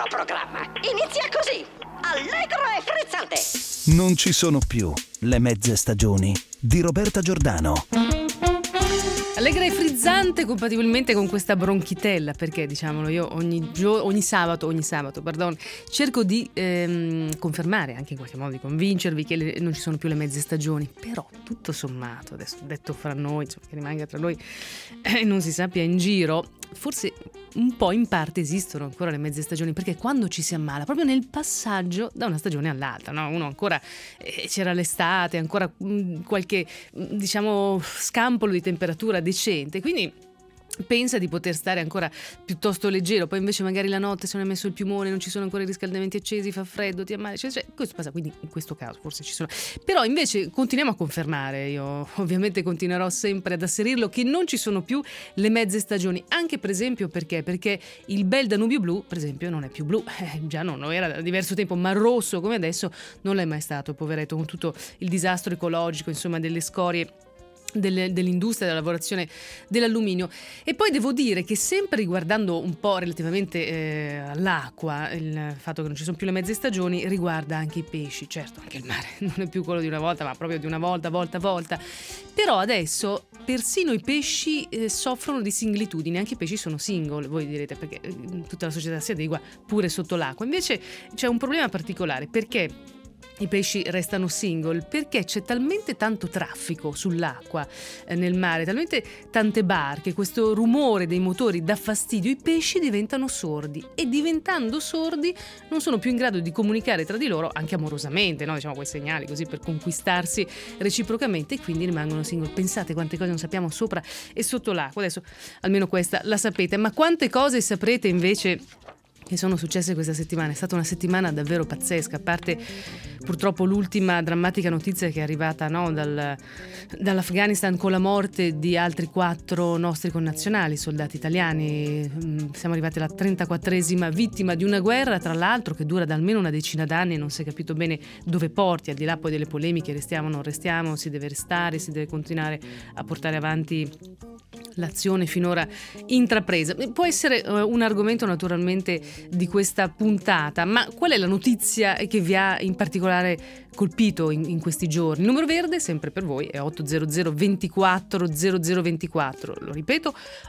nuovo programma inizia così, allegro e frizzante. Non ci sono più le mezze stagioni di Roberta Giordano. Allegra e frizzante compatibilmente con questa bronchitella, perché diciamolo, io ogni sabato, cerco di confermare, anche in qualche modo di convincervi che non ci sono più le mezze stagioni, però tutto sommato, adesso detto fra noi, insomma, che rimanga tra noi e non si sappia in giro, forse un po' in parte esistono ancora le mezze stagioni, perché quando ci si ammala, proprio nel passaggio da una stagione all'altra, no? Uno ancora c'era l'estate, ancora qualche diciamo scampolo di temperatura decente, quindi pensa di poter stare ancora piuttosto leggero, poi invece magari la notte se non è messo il piumone, non ci sono ancora i riscaldamenti accesi, fa freddo, ti ammali, cioè, questo passa, quindi in questo caso forse ci sono, però invece continuiamo a confermare, io ovviamente continuerò sempre ad asserirlo, che non ci sono più le mezze stagioni, anche per esempio perché il bel Danubio blu per esempio non è più blu, già non lo era da diverso tempo, ma rosso come adesso non l'è mai stato, poveretto, con tutto il disastro ecologico, insomma, delle scorie dell'industria della lavorazione dell'alluminio. E poi devo dire che sempre riguardando un po' relativamente all'acqua, il fatto che non ci sono più le mezze stagioni riguarda anche i pesci. Certo, anche il mare non è più quello di una volta, ma proprio di una volta, però adesso persino i pesci soffrono di singletudine, anche i pesci sono single, voi direte, perché tutta la società si adegua pure sotto l'acqua. Invece c'è un problema particolare, perché i pesci restano single, perché c'è talmente tanto traffico sull'acqua, nel mare, talmente tante barche, questo rumore dei motori dà fastidio, i pesci diventano sordi e diventando sordi non sono più in grado di comunicare tra di loro anche amorosamente, no? Diciamo quei segnali così per conquistarsi reciprocamente, e quindi rimangono single. Pensate quante cose non sappiamo sopra e sotto l'acqua, adesso almeno questa la sapete, ma quante cose saprete invece che sono successe questa settimana. È stata una settimana davvero pazzesca, a parte purtroppo l'ultima drammatica notizia che è arrivata, no, dall'Afghanistan, con la morte di altri 4 nostri connazionali, soldati italiani. Siamo arrivati alla 34esima vittima di una guerra, tra l'altro, che dura da almeno una decina d'anni, non si è capito bene dove porti, al di là poi delle polemiche, restiamo o non restiamo, si deve restare, si deve continuare a portare avanti l'azione finora intrapresa. Può essere un argomento naturalmente di questa puntata, ma qual è la notizia che vi ha in particolare colpito in questi giorni? Il numero verde sempre per voi è 800 24 0024, lo ripeto,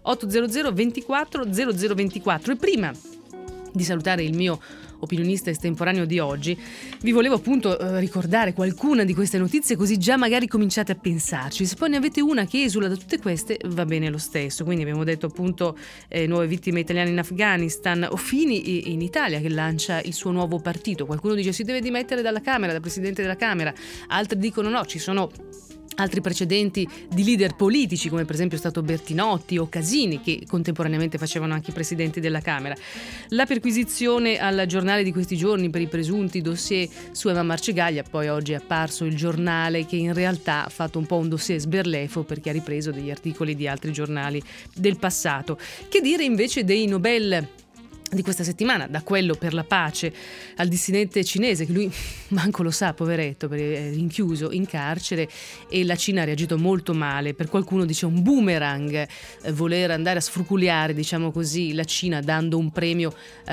800 24 0024. E prima di salutare il mio opinionista estemporaneo di oggi, vi volevo appunto ricordare qualcuna di queste notizie, così già magari cominciate a pensarci. Se poi ne avete una che esula da tutte queste, va bene lo stesso. Quindi abbiamo detto appunto nuove vittime italiane in Afghanistan, o Fini in Italia che lancia il suo nuovo partito. Qualcuno dice si deve dimettere dalla Camera, da Presidente della Camera, altri dicono no, ci sono altri precedenti di leader politici, come per esempio è stato Bertinotti o Casini, che contemporaneamente facevano anche i presidenti della Camera. La perquisizione al Giornale di questi giorni per i presunti dossier su Emma Marcegaglia, poi oggi è apparso il Giornale che in realtà ha fatto un po' un dossier sberlefo, perché ha ripreso degli articoli di altri giornali del passato. Che dire invece dei Nobel di questa settimana, da quello per la pace al dissidente cinese, che lui manco lo sa, poveretto, perché è rinchiuso in carcere, e la Cina ha reagito molto male. Per qualcuno dice un boomerang voler andare a sfruculiare, diciamo così, la Cina dando un premio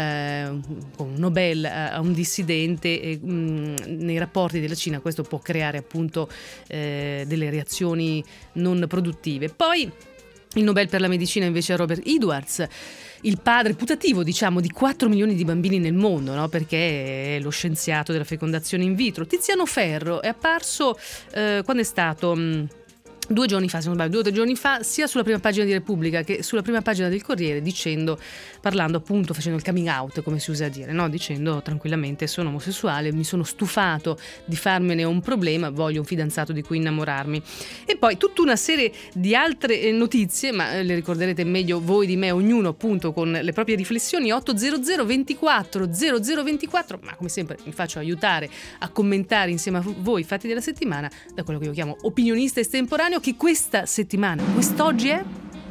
un Nobel a un dissidente. Nei rapporti della Cina questo può creare appunto delle reazioni non produttive. Poi il Nobel per la medicina invece a Robert Edwards, il padre putativo, diciamo, di 4 milioni di bambini nel mondo, no? Perché è lo scienziato della fecondazione in vitro. Tiziano Ferro è apparso quando è stato 2 giorni fa, se non sbaglio, 2 o 3 giorni fa, sia sulla prima pagina di Repubblica che sulla prima pagina del Corriere, parlando appunto, facendo il coming out, come si usa a dire, no? Dicendo tranquillamente: sono omosessuale, mi sono stufato di farmene un problema, voglio un fidanzato di cui innamorarmi. E poi tutta una serie di altre notizie, ma le ricorderete meglio voi di me, ognuno appunto con le proprie riflessioni. 800 24 0024, ma come sempre mi faccio aiutare a commentare insieme a voi i fatti della settimana da quello che io chiamo opinionista estemporaneo, che questa settimana, quest'oggi è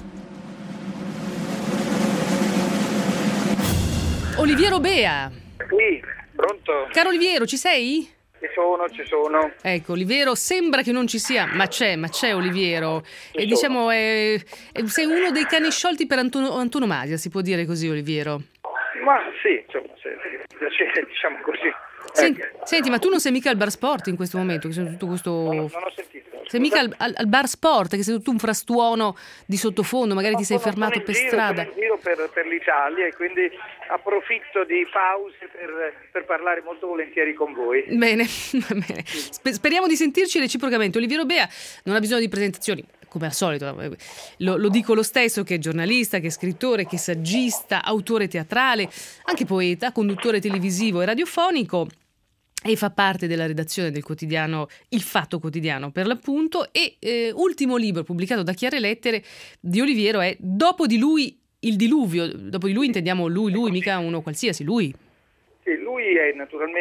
Oliviero Bea. Sì, pronto? Caro Oliviero, ci sei? Ci sono. Ecco, Oliviero sembra che non ci sia, ma c'è Oliviero. E diciamo sei uno dei cani sciolti per antonomasia, si può dire così, Oliviero. Ma sì, insomma, piacere, diciamo così. Senti, ma tu non sei mica al bar sport in questo momento? Che sei tutto questo... Non ho sentito. Sei mica al bar sport, che sei tutto un frastuono di sottofondo, magari ti sei fermato per strada. Sono in giro per l'Italia e quindi approfitto di pause per parlare molto volentieri con voi. Bene, va bene. Speriamo di sentirci reciprocamente. Oliviero Bea non ha bisogno di presentazioni, come al solito. Lo dico lo stesso, che è giornalista, che è scrittore, che è saggista, autore teatrale, anche poeta, conduttore televisivo e radiofonico, e fa parte della redazione del quotidiano Il Fatto Quotidiano, per l'appunto, e ultimo libro pubblicato da Chiare Lettere di Oliviero è Dopo di lui il diluvio. Dopo di lui intendiamo lui, mica uno qualsiasi, lui. Sì, lui è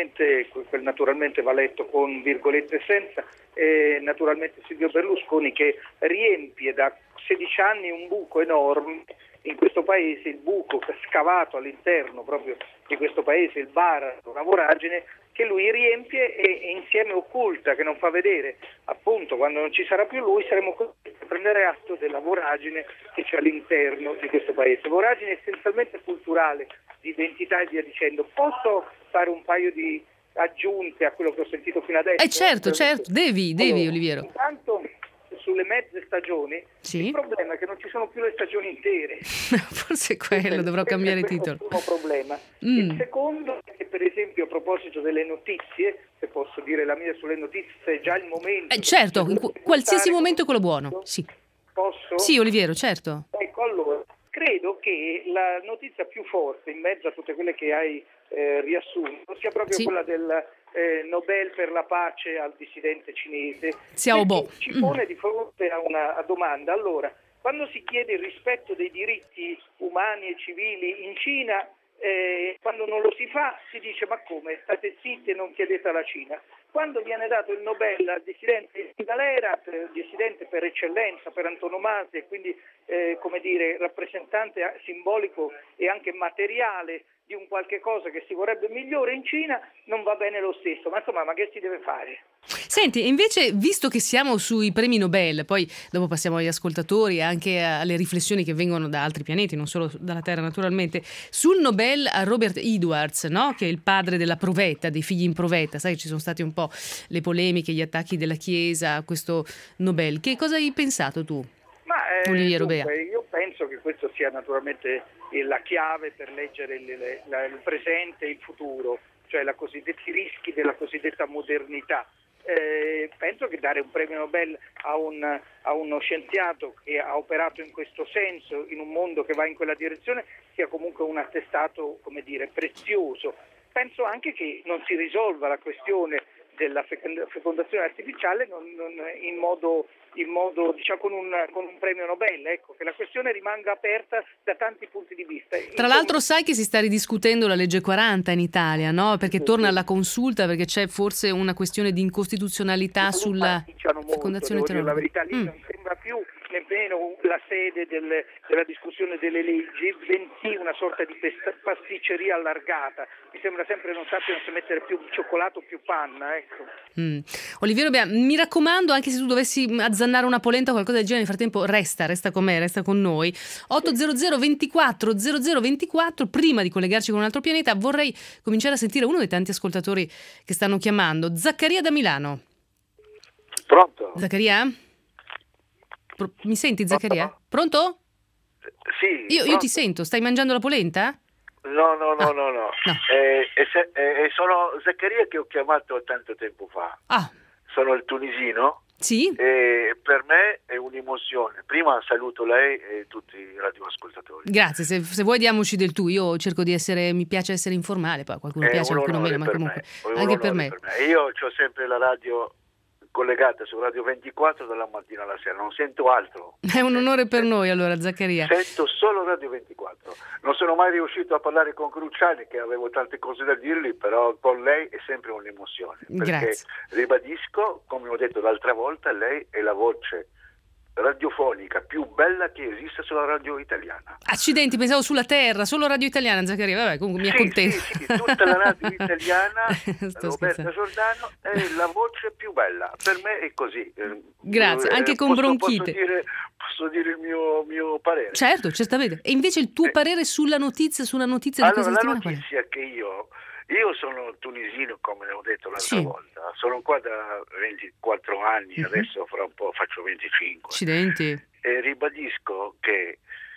quel naturalmente va letto con virgolette e senza, naturalmente Silvio Berlusconi, che riempie da 16 anni un buco enorme in questo paese, il buco scavato all'interno proprio di questo paese, il baratro, la voragine che lui riempie e insieme occulta, che non fa vedere. Appunto, quando non ci sarà più lui saremo costretti a prendere atto della voragine che c'è all'interno di questo paese, voragine essenzialmente culturale, di identità e via dicendo. Posso fare un paio di aggiunte a quello che ho sentito fino adesso? Certo, devi allora, Oliviero. Intanto sulle mezze stagioni, sì? Il problema è che non ci sono più le stagioni intere. Forse quello, dovrò cambiare titolo. Questo è il primo problema. Il secondo è che, per esempio, a proposito delle notizie, se posso dire la mia sulle notizie, è già il momento. Certo, in qualsiasi momento è quello buono. Sì. Posso? Sì, Oliviero, certo. Ecco, allora, credo che la notizia più forte in mezzo a tutte quelle che hai riassunto sia proprio quella del Nobel per la pace al dissidente cinese. Xiaobo. Ci pone di fronte a una domanda. Allora, quando si chiede il rispetto dei diritti umani e civili in Cina, quando non lo si fa si dice: ma come, state zitti e non chiedete alla Cina. Quando viene dato il Nobel al dissidente Galera, dissidente per eccellenza, per antonomasia, e quindi rappresentante simbolico e anche materiale di un qualche cosa che si vorrebbe migliore in Cina, non va bene lo stesso. Ma insomma, ma che si deve fare? Senti, invece, visto che siamo sui premi Nobel, poi dopo passiamo agli ascoltatori e anche alle riflessioni che vengono da altri pianeti, non solo dalla Terra naturalmente, sul Nobel a Robert Edwards, no? Che è il padre della provetta, dei figli in provetta. Sai, ci sono stati un po' le polemiche, gli attacchi della Chiesa a questo Nobel. Che cosa hai pensato tu? Oliviero Bea? Io penso che questo sia naturalmente la chiave per leggere il presente e il futuro, cioè i rischi della cosiddetta modernità. Penso che dare un premio Nobel a uno scienziato che ha operato in questo senso, in un mondo che va in quella direzione, sia comunque un attestato, prezioso. Penso anche che non si risolva la questione della fecondazione artificiale in modo diciamo con un premio Nobel, ecco, che la questione rimanga aperta da tanti punti di vista. Tra l'altro sai che si sta ridiscutendo la legge 40 in Italia, no? Perché torna alla consulta, perché c'è forse una questione di incostituzionalità sulla fecondazione terapeutica. La verità lì non sembra più nemmeno la sede della discussione delle leggi, bensì una sorta di pasticceria allargata. Mi sembra sempre non sappiano se mettere più cioccolato o più panna, ecco. Oliviero Bea, mi raccomando, anche se tu dovessi azzannare una polenta o qualcosa del genere, nel frattempo resta con me, resta con noi. 800 24 0024. Prima di collegarci con un altro pianeta vorrei cominciare a sentire uno dei tanti ascoltatori che stanno chiamando. Zaccaria da Milano. Pronto? Zaccaria? Mi senti, Zaccaria? Pronto? Sì. Io ti sento, stai mangiando la polenta? No. Sono Zaccaria, che ho chiamato tanto tempo fa. Sono il tunisino. Sì. E per me è un'emozione. Prima saluto lei e tutti i radioascoltatori. Grazie, se vuoi diamoci del tu. Io cerco di mi piace essere informale, poi qualcuno piace, qualcuno meno, ma comunque anche per me. Io ho sempre la radio collegata su Radio 24 dalla mattina alla sera, non sento altro. È un onore per noi, allora, Zaccaria. Sento solo Radio 24. Non sono mai riuscito a parlare con Cruciani, che avevo tante cose da dirgli, però con lei è sempre un'emozione. Perché Grazie. Ribadisco, come ho detto l'altra volta, lei è la voce radiofonica più bella che esista sulla radio italiana. Accidenti, pensavo sulla terra, solo radio italiana, Zaccaria. Vabbè, comunque mi accontento. Sì, tutta la radio italiana, Roberta scherzando. Giordano, è la voce più bella. Per me è così. Grazie, anche con bronchite. Posso dire il mio parere? Certo, certamente. E invece il tuo parere sulla notizia di questa settimana? La notizia che io sono tunisino, come ho detto l'altra volta, sono qua da 24 anni, adesso fra un po' faccio 25. Accidenti. E ribadisco che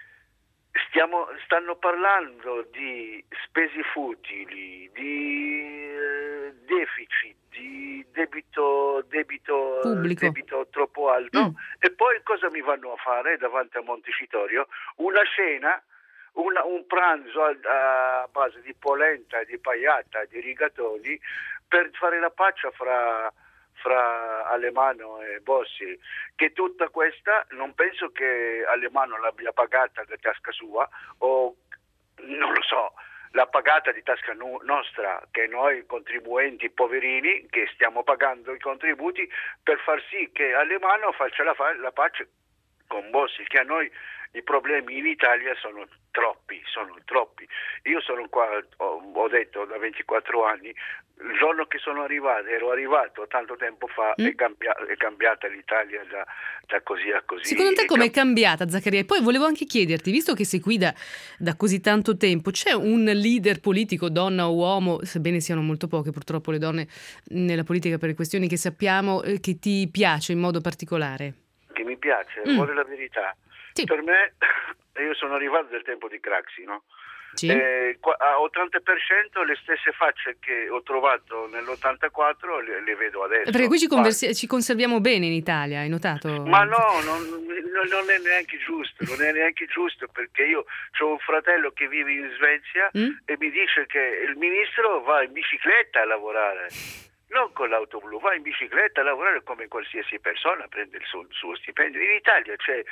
stanno parlando di spese futili, di deficit, di debito pubblico, debito troppo alto, e poi cosa mi vanno a fare davanti a Montecitorio? Una cena, un pranzo a base di polenta, di paiata, di rigatoni, per fare la pace fra Alemanno e Bossi, che tutta questa non penso che Alemanno l'abbia pagata da tasca sua, o non lo so, l'ha pagata di tasca nostra, che noi contribuenti poverini che stiamo pagando i contributi per far sì che Alemanno faccia la pace con Bossi, che a noi i problemi in Italia sono troppi. Io sono qua, ho detto, da 24 anni. Il giorno che ero arrivato tanto tempo fa, è cambiata l'Italia da così a così. Secondo te com'è cambiata, Zaccaria? E poi volevo anche chiederti, visto che sei qui da così tanto tempo, c'è un leader politico, donna o uomo, sebbene siano molto poche purtroppo le donne nella politica per le questioni che sappiamo, che ti piace in modo particolare? Che mi piace, vuole la verità. Sì. Per me, io sono arrivato del tempo di Craxi, no? Sì. A 80% le stesse facce che ho trovato nell'84 le vedo adesso. Perché qui ci conserviamo bene in Italia, hai notato? Ma no, non è neanche giusto, perché io ho un fratello che vive in Svezia e mi dice che il ministro va in bicicletta a lavorare. Non con l'auto blu, va in bicicletta a lavorare come qualsiasi persona, prende il suo stipendio. In Italia c'è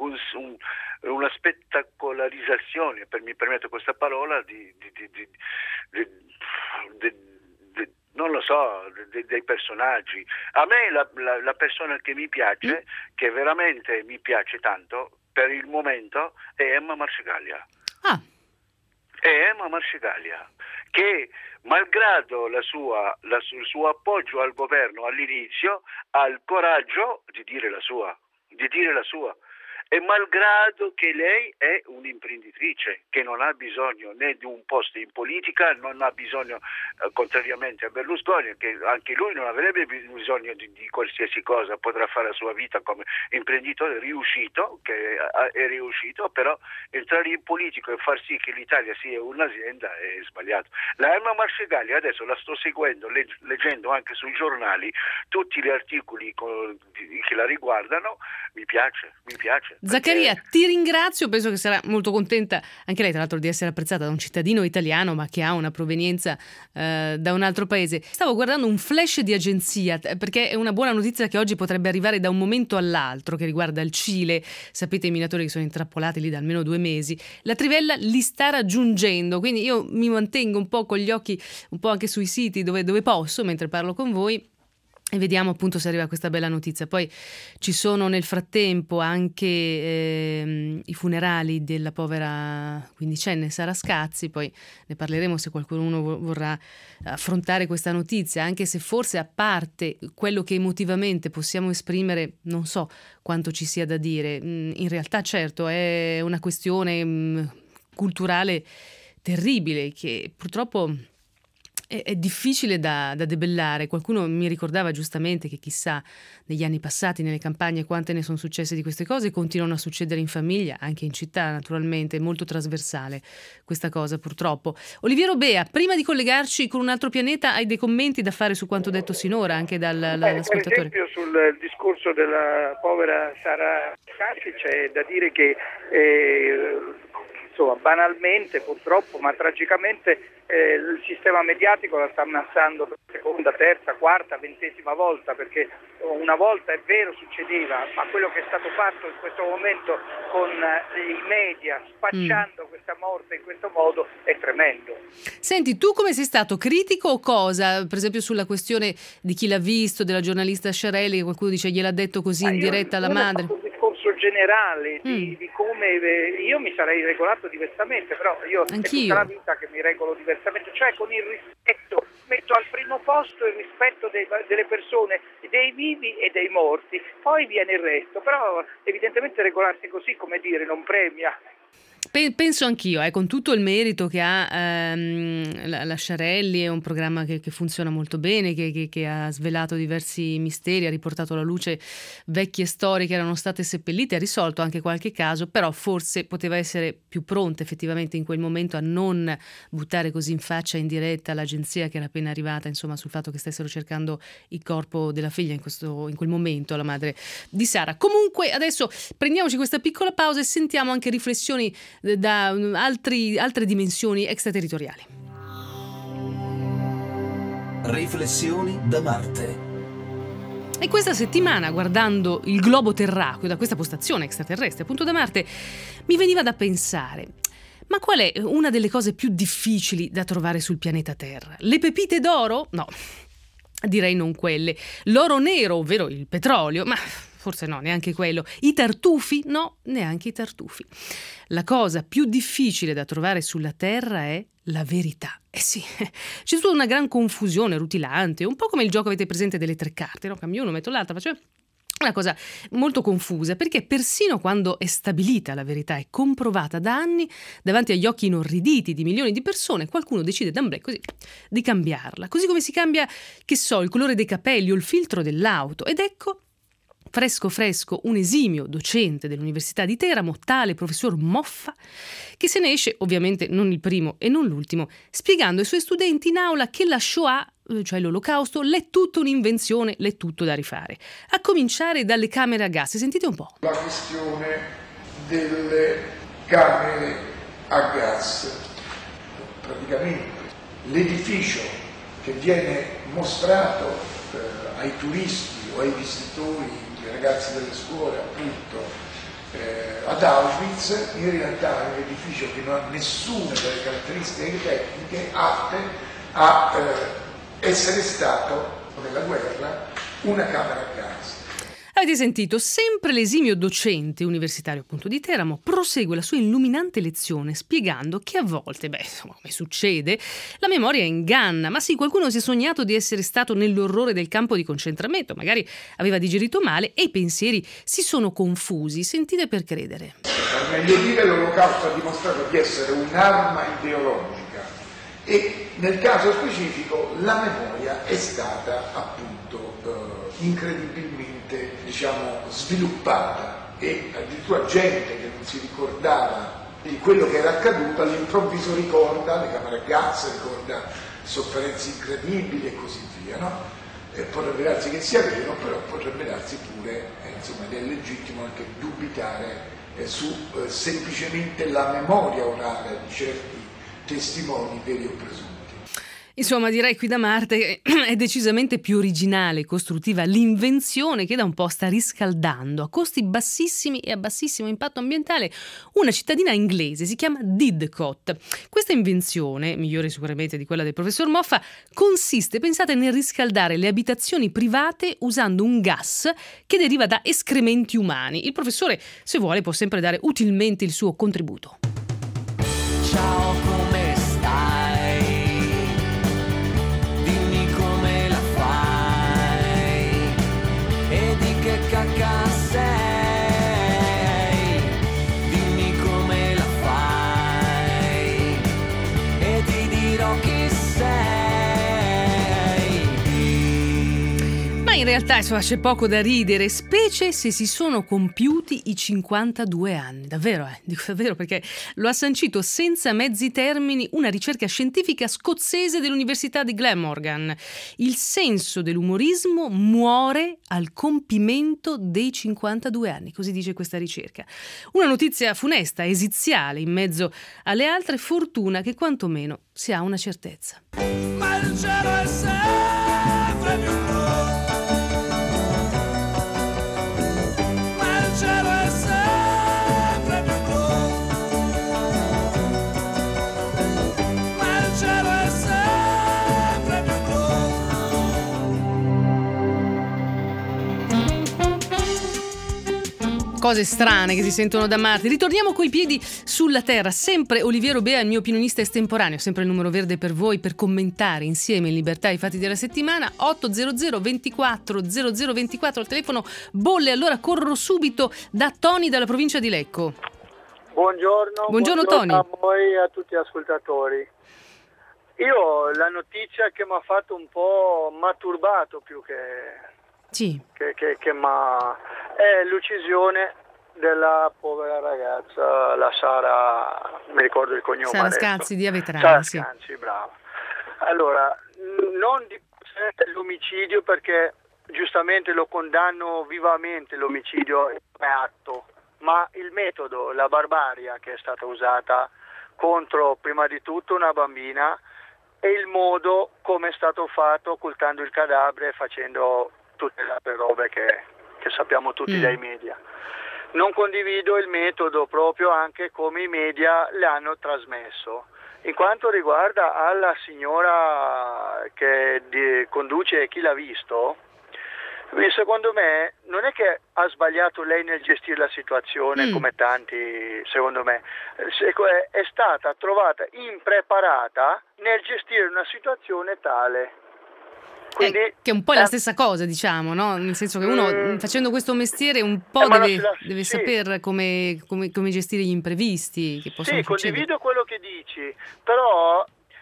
una spettacolarizzazione, mi permetto questa parola, non lo so, dei personaggi. A me la persona che mi piace, che veramente mi piace tanto, per il momento, è Emma Marcegaglia. È Emma Marcegaglia, che malgrado il suo appoggio al governo all'inizio, ha il coraggio di dire la sua, e malgrado che lei è un'imprenditrice che non ha bisogno né di un posto in politica, non ha bisogno, contrariamente a Berlusconi, che anche lui non avrebbe bisogno di qualsiasi cosa, potrà fare la sua vita come imprenditore riuscito, però entrare in politico e far sì che l'Italia sia un'azienda è sbagliato. La Emma Marcegaglia adesso la sto seguendo, leggendo anche sui giornali tutti gli articoli che la riguardano, mi piace. Zaccaria, ti ringrazio, penso che sarà molto contenta anche lei, tra l'altro, di essere apprezzata da un cittadino italiano ma che ha una provenienza da un altro paese. Stavo guardando un flash di agenzia, perché è una buona notizia che oggi potrebbe arrivare da un momento all'altro, che riguarda il Cile. Sapete, i minatori che sono intrappolati lì da almeno 2 mesi, la trivella li sta raggiungendo, quindi io mi mantengo un po' con gli occhi un po' anche sui siti dove posso mentre parlo con voi, e vediamo appunto se arriva questa bella notizia. Poi ci sono nel frattempo anche i funerali della povera quindicenne Sara Scazzi, poi ne parleremo se qualcuno vorrà affrontare questa notizia, anche se forse, a parte quello che emotivamente possiamo esprimere, non so quanto ci sia da dire. In realtà certo è una questione culturale terribile che purtroppo è difficile da debellare. Qualcuno mi ricordava giustamente che chissà negli anni passati nelle campagne quante ne sono successe di queste cose, continuano a succedere in famiglia, anche in città naturalmente, è molto trasversale questa cosa purtroppo. Oliviero Bea, prima di collegarci con un altro pianeta, hai dei commenti da fare su quanto detto sinora anche dall'ascoltatore? Per esempio sul discorso della povera Sara Scazzi c'è da dire che insomma, banalmente purtroppo, ma tragicamente, il sistema mediatico la sta ammassando per seconda, terza, quarta, 20ª volta, perché una volta è vero succedeva, ma quello che è stato fatto in questo momento con i media spacciando questa morte in questo modo è tremendo. Senti, tu come sei stato? Critico o cosa? Per esempio sulla questione di chi l'ha visto, della giornalista Sciarelli, che qualcuno dice gliel'ha detto così in diretta alla madre. Un discorso generale di come io mi sarei regolato diversamente, però io è tutta la vita che mi regolo diversamente, cioè con il rispetto, metto al primo posto il rispetto delle persone, dei vivi e dei morti, poi viene il resto, però evidentemente regolarsi così, come dire, non premia. Penso anch'io, con tutto il merito che ha la Sciarelli, è un programma che funziona molto bene, che ha svelato diversi misteri, ha riportato alla luce vecchie storie che erano state seppellite, ha risolto anche qualche caso, però forse poteva essere più pronta effettivamente in quel momento a non buttare così in faccia in diretta l'agenzia che era appena arrivata, insomma, sul fatto che stessero cercando il corpo della figlia in quel momento, la madre di Sara. Comunque adesso prendiamoci questa piccola pausa e sentiamo anche riflessioni da altre dimensioni extraterritoriali. Riflessioni da Marte. E questa settimana, guardando il globo terracqueo da questa postazione extraterrestre appunto da Marte, mi veniva da pensare: ma qual è una delle cose più difficili da trovare sul pianeta Terra? Le pepite d'oro? No, direi non quelle. L'oro nero, ovvero il petrolio? Ma forse no, neanche quello. I tartufi? No, neanche i tartufi. La cosa più difficile da trovare sulla Terra è la verità. Eh sì, c'è tutta una gran confusione rutilante, un po' come il gioco, avete presente, delle tre carte, no? Cambio uno, metto l'altra, faccio una cosa molto confusa, perché persino quando è stabilita la verità e comprovata da anni, davanti agli occhi inorriditi di milioni di persone, qualcuno decide d'amblè così di cambiarla. Così come si cambia, che so, il colore dei capelli o il filtro dell'auto. Ed ecco, fresco, un esimio docente dell'Università di Teramo, tale professor Moffa, che se ne esce, ovviamente non il primo e non l'ultimo, spiegando ai suoi studenti in aula che la Shoah, cioè l'Olocausto, l'è tutta un'invenzione, l'è tutto da rifare. A cominciare dalle camere a gas. Sentite un po'. La questione delle camere a gas. Praticamente l'edificio che viene mostrato ai turisti o ai visitatori, ai ragazzi delle scuole, appunto, ad Auschwitz, in realtà è un edificio che non ha nessuna delle caratteristiche tecniche atte a essere stato, nella guerra, una camera a gas. Avete sentito, sempre l'esimio docente universitario appunto di Teramo prosegue la sua illuminante lezione spiegando che a volte, come succede, la memoria inganna. Ma sì, qualcuno si è sognato di essere stato nell'orrore del campo di concentramento, magari aveva digerito male e i pensieri si sono confusi. Sentite per credere. Per meglio dire, l'Olocausto ha dimostrato di essere un'arma ideologica e nel caso specifico la memoria è stata appunto incredibilmente sviluppata e addirittura gente che non si ricordava di quello che era accaduto all'improvviso ricorda le camere a gas, ricorda sofferenze incredibili e così via, no? Potrebbe darsi che sia vero, però potrebbe darsi pure, ed è legittimo anche dubitare su semplicemente la memoria orale di certi testimoni veri o presunti. Insomma, direi qui da Marte è decisamente più originale e costruttiva l'invenzione che da un po' sta riscaldando a costi bassissimi e a bassissimo impatto ambientale una cittadina inglese, si chiama Didcot. Questa invenzione, migliore sicuramente di quella del professor Moffa, consiste, pensate, nel riscaldare le abitazioni private usando un gas che deriva da escrementi umani. Il professore, se vuole, può sempre dare utilmente il suo contributo. Ciao, come stai? Cacca sei, dimmi come la fai e ti dirò chi sei. Ma in realtà c'è poco da ridere, specie se si sono compiuti i 52 anni. Davvero, dico davvero, perché lo ha sancito senza mezzi termini una ricerca scientifica scozzese dell'Università di Glamorgan. Il senso dell'umorismo muore al compimento dei 52 anni, così dice questa ricerca. Una notizia funesta, esiziale, in mezzo alle altre, fortuna che quantomeno si ha una certezza. Ma il cielo è sempre più blu. Ma il cielo è sempre più blu. Ma il cielo è sempre più blu. cose strane che si sentono da Marte. Ritorniamo coi piedi sulla terra. Sempre Oliviero Bea, il mio opinionista estemporaneo, sempre il numero verde per voi per commentare insieme in libertà i fatti della settimana. 800 24 0024 al telefono bolle. Allora corro subito da Tony dalla provincia di Lecco. Buongiorno Tony. A voi e a tutti gli ascoltatori. Io la notizia che mi ha fatto un po' m'ha turbato più che è l'uccisione della povera ragazza, la Sara, mi ricordo il cognome Sara adesso. Scazzi di Avetrano. Sara Sì. Scazzi, brava. Allora, non di l'omicidio, perché giustamente lo condanno vivamente, l'omicidio è atto, ma il metodo, la barbarie che è stata usata contro prima di tutto una bambina e il modo come è stato fatto, occultando il cadavere e facendo tutte le altre robe che sappiamo tutti dai media. Non condivido il metodo proprio anche come i media le hanno trasmesso. In quanto riguarda alla signora che conduce Chi l'ha visto, secondo me non è che ha sbagliato lei nel gestire la situazione come tanti, secondo me, è stata trovata impreparata nel gestire una situazione tale. Quindi, che è un po' la stessa cosa, diciamo, no? Nel senso che uno facendo questo mestiere un po' deve saper come gestire gli imprevisti che possono succedere. Condivido quello che dici, però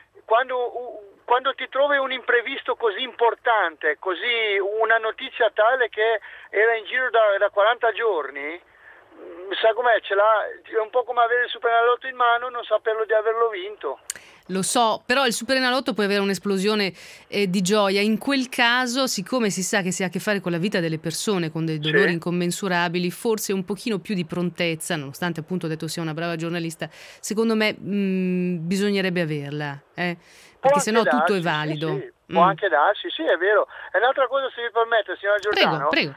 quando ti trovi un imprevisto così importante, così una notizia tale che era in giro da 40 giorni, sa com'è, è un po' come avere il Superenalotto in mano e non saperlo di averlo vinto. Lo so, però il Superenalotto può avere un'esplosione di gioia. In quel caso, siccome si sa che si ha a che fare con la vita delle persone, con dei dolori incommensurabili, forse un pochino più di prontezza, nonostante appunto ho detto sia una brava giornalista, secondo me bisognerebbe averla, perché sennò tutto è valido. Sì. Può anche darsi, sì, è vero. E un'altra cosa, se mi permette, signora Giordano. Prego.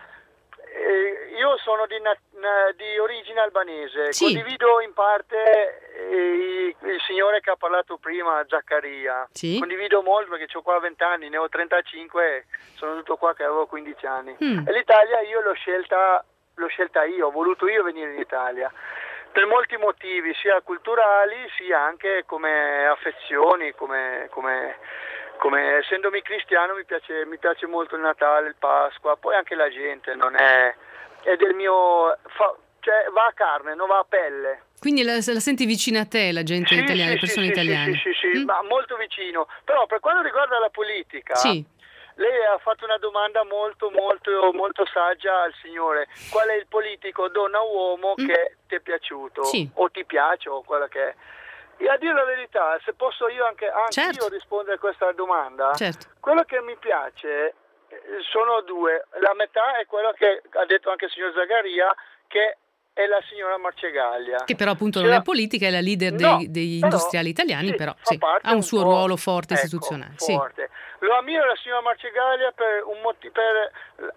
Io sono di origine albanese, sì. Condivido in parte il signore che ha parlato prima, Zaccaria, sì. Condivido molto perché ho qua 20 anni, ne ho 35, sono venuto qua che avevo 15 anni. E l'Italia io l'ho scelta io, ho voluto io venire in Italia. Per molti motivi, sia culturali, sia anche come affezioni, come essendomi cristiano mi piace molto il Natale, il Pasqua, poi anche la gente non è del mio, cioè va a carne, non va a pelle. Quindi la senti vicina a te la gente italiana, le persone italiane? Sì, ma molto vicino. Però per quanto riguarda la politica, lei ha fatto una domanda molto saggia al signore. Qual è il politico, donna o uomo, che ti è piaciuto? O ti piace o quello che è? E a dire la verità, se posso io anche io rispondere a questa domanda, quello che mi piace sono due. La metà è quello che ha detto anche il signor Zagaria, che è la signora Marcegaglia. Che però appunto non è politica, è la leader degli industriali italiani, però ha un suo ruolo forte istituzionale. Forte. Lo ammiro la signora Marcegaglia per un motivo, per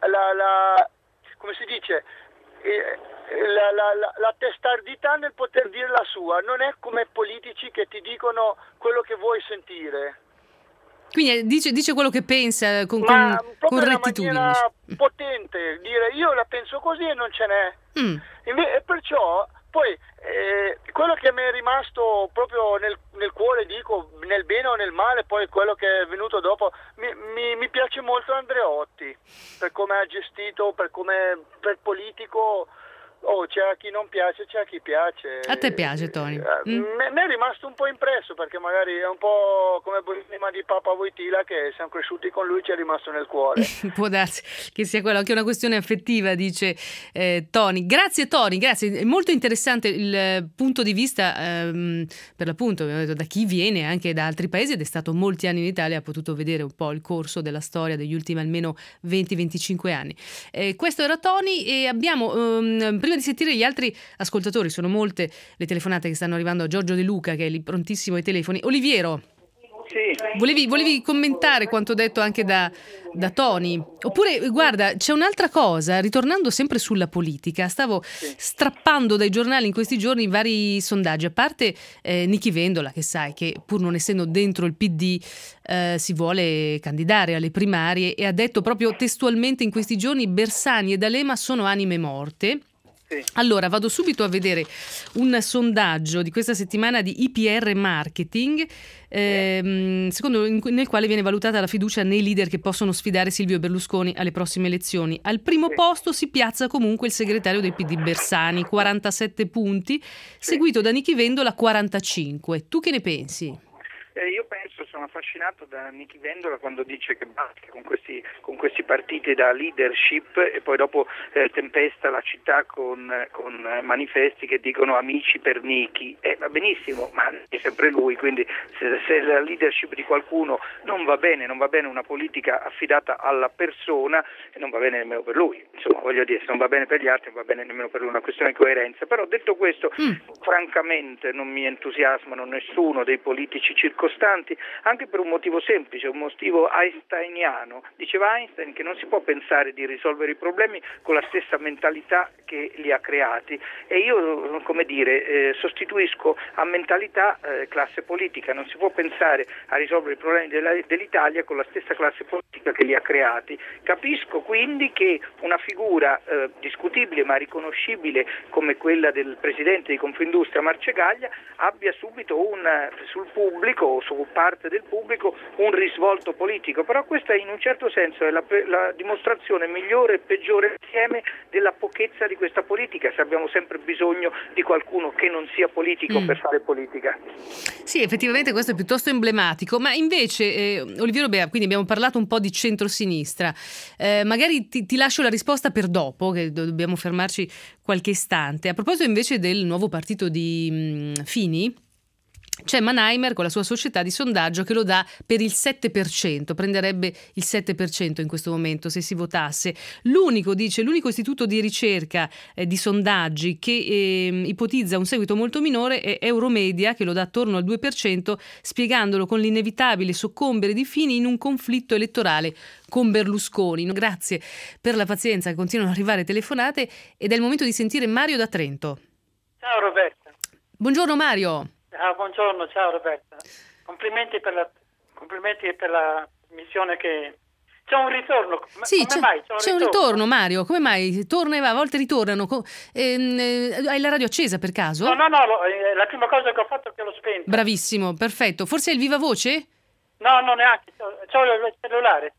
come si dice, la testardità nel poter dire la sua. Non è come politici che ti dicono quello che vuoi sentire. Quindi dice quello che pensa con rettitudine. In maniera potente, dire io la penso così e non ce n'è. E perciò poi quello che mi è rimasto proprio nel cuore, dico nel bene o nel male, poi quello che è venuto dopo, mi piace molto Andreotti per come ha gestito, per politico. C'è a chi non piace, c'è a chi piace. A te piace, Tony? Mi è rimasto un po' impresso, perché magari è un po' come prima di Papa Wojtyla, che siamo cresciuti con lui, ci è rimasto nel cuore. Può darsi che sia quello, anche una questione affettiva, dice Tony. Grazie Tony, grazie. È molto interessante il punto di vista, per l'appunto, abbiamo detto, da chi viene anche da altri paesi ed è stato molti anni in Italia, ha potuto vedere un po' il corso della storia degli ultimi almeno 20-25 anni. Questo era Tony e abbiamo... Prima di sentire gli altri ascoltatori, sono molte le telefonate che stanno arrivando a Giorgio De Luca, che è lì prontissimo ai telefoni. Oliviero, volevi commentare quanto detto anche da Tony? Oppure, guarda, c'è un'altra cosa, ritornando sempre sulla politica, stavo strappando dai giornali in questi giorni vari sondaggi, a parte Nichi Vendola, che sai che pur non essendo dentro il PD si vuole candidare alle primarie e ha detto proprio testualmente in questi giorni: Bersani e D'Alema sono anime morte. Sì. Allora, vado subito a vedere un sondaggio di questa settimana di IPR Marketing, nel quale viene valutata la fiducia nei leader che possono sfidare Silvio Berlusconi alle prossime elezioni. Al primo posto si piazza comunque il segretario del PD Bersani, 47 punti, seguito da Nichi Vendola, 45. Tu che ne pensi? Io penso, sono affascinato da Nichi Vendola quando dice che basta con questi partiti da leadership e poi dopo tempesta la città con manifesti che dicono amici per Nichi. Va benissimo, ma è sempre lui, quindi se la leadership di qualcuno non va bene una politica affidata alla persona, e non va bene nemmeno per lui. Insomma, voglio dire, se non va bene per gli altri non va bene nemmeno per lui, una questione di coerenza. Però detto questo, francamente non mi entusiasmano nessuno dei politici circostanti, anche per un motivo semplice, un motivo einsteiniano. Diceva Einstein che non si può pensare di risolvere i problemi con la stessa mentalità che li ha creati, e io, sostituisco a mentalità classe politica. Non si può pensare a risolvere i problemi dell'Italia con la stessa classe politica che li ha creati. Capisco quindi che una figura discutibile ma riconoscibile come quella del presidente di Confindustria Marcegaglia abbia subito sul pubblico o su parte del pubblico un risvolto politico, però questa in un certo senso è la dimostrazione migliore e peggiore insieme della pochezza di questa politica, se abbiamo sempre bisogno di qualcuno che non sia politico per fare politica. Sì, effettivamente questo è piuttosto emblematico, ma invece Oliviero Bea, quindi abbiamo parlato un po' di centrosinistra, magari ti lascio la risposta per dopo, che dobbiamo fermarci qualche istante. A proposito invece del nuovo partito di Fini, c'è Mannheimer con la sua società di sondaggio che lo dà per il 7%, prenderebbe il 7% in questo momento se si votasse. L'unico istituto di ricerca di sondaggi che ipotizza un seguito molto minore è Euromedia, che lo dà attorno al 2%, spiegandolo con l'inevitabile soccombere di Fini in un conflitto elettorale con Berlusconi. Grazie per la pazienza, che continuano ad arrivare telefonate, ed è il momento di sentire Mario da Trento. Ciao Roberta. Buongiorno Mario. Buongiorno, ciao Roberta. Complimenti per la missione che... C'è un ritorno. Sì, c'è un ritorno, Mario. Come mai? Torna e va, a volte ritornano. Hai la radio accesa per caso? No, la prima cosa che ho fatto è che l'ho spento. Bravissimo, perfetto. Forse è il viva voce? No, neanche. C'ho il cellulare.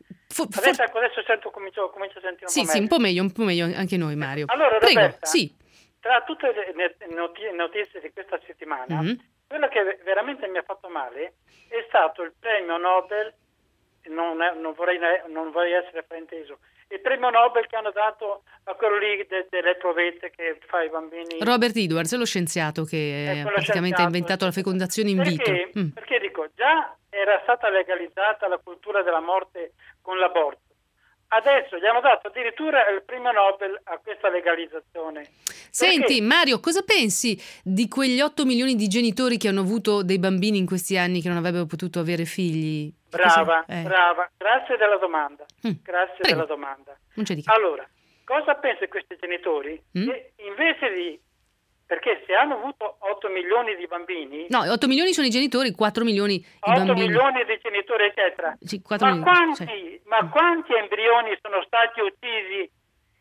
Adesso comincio a sentire un po' meglio. Sì, un po' meglio anche noi, Mario. Allora, prego, Roberta, sì. Tra tutte le notizie di questa settimana, quello che veramente mi ha fatto male è stato il premio Nobel, non vorrei essere frainteso, il premio Nobel che hanno dato a quello lì delle provette che fa ai bambini. Robert Edwards, lo scienziato che praticamente ha inventato la fecondazione in vitro. Perché dico, già era stata legalizzata la cultura della morte con l'aborto. Adesso gli hanno dato addirittura il premio Nobel a questa legalizzazione. Senti, Mario, cosa pensi di quegli 8 milioni di genitori che hanno avuto dei bambini in questi anni che non avrebbero potuto avere figli? Brava. Grazie della domanda. Della domanda. Non c'è di che. Allora, cosa pensano questi genitori? Che invece di... Perché se hanno avuto 8 milioni di bambini... No, 8 milioni sono i genitori, 4 milioni i 8 bambini. 8 milioni di genitori, eccetera. Sì, quanti embrioni sono stati uccisi?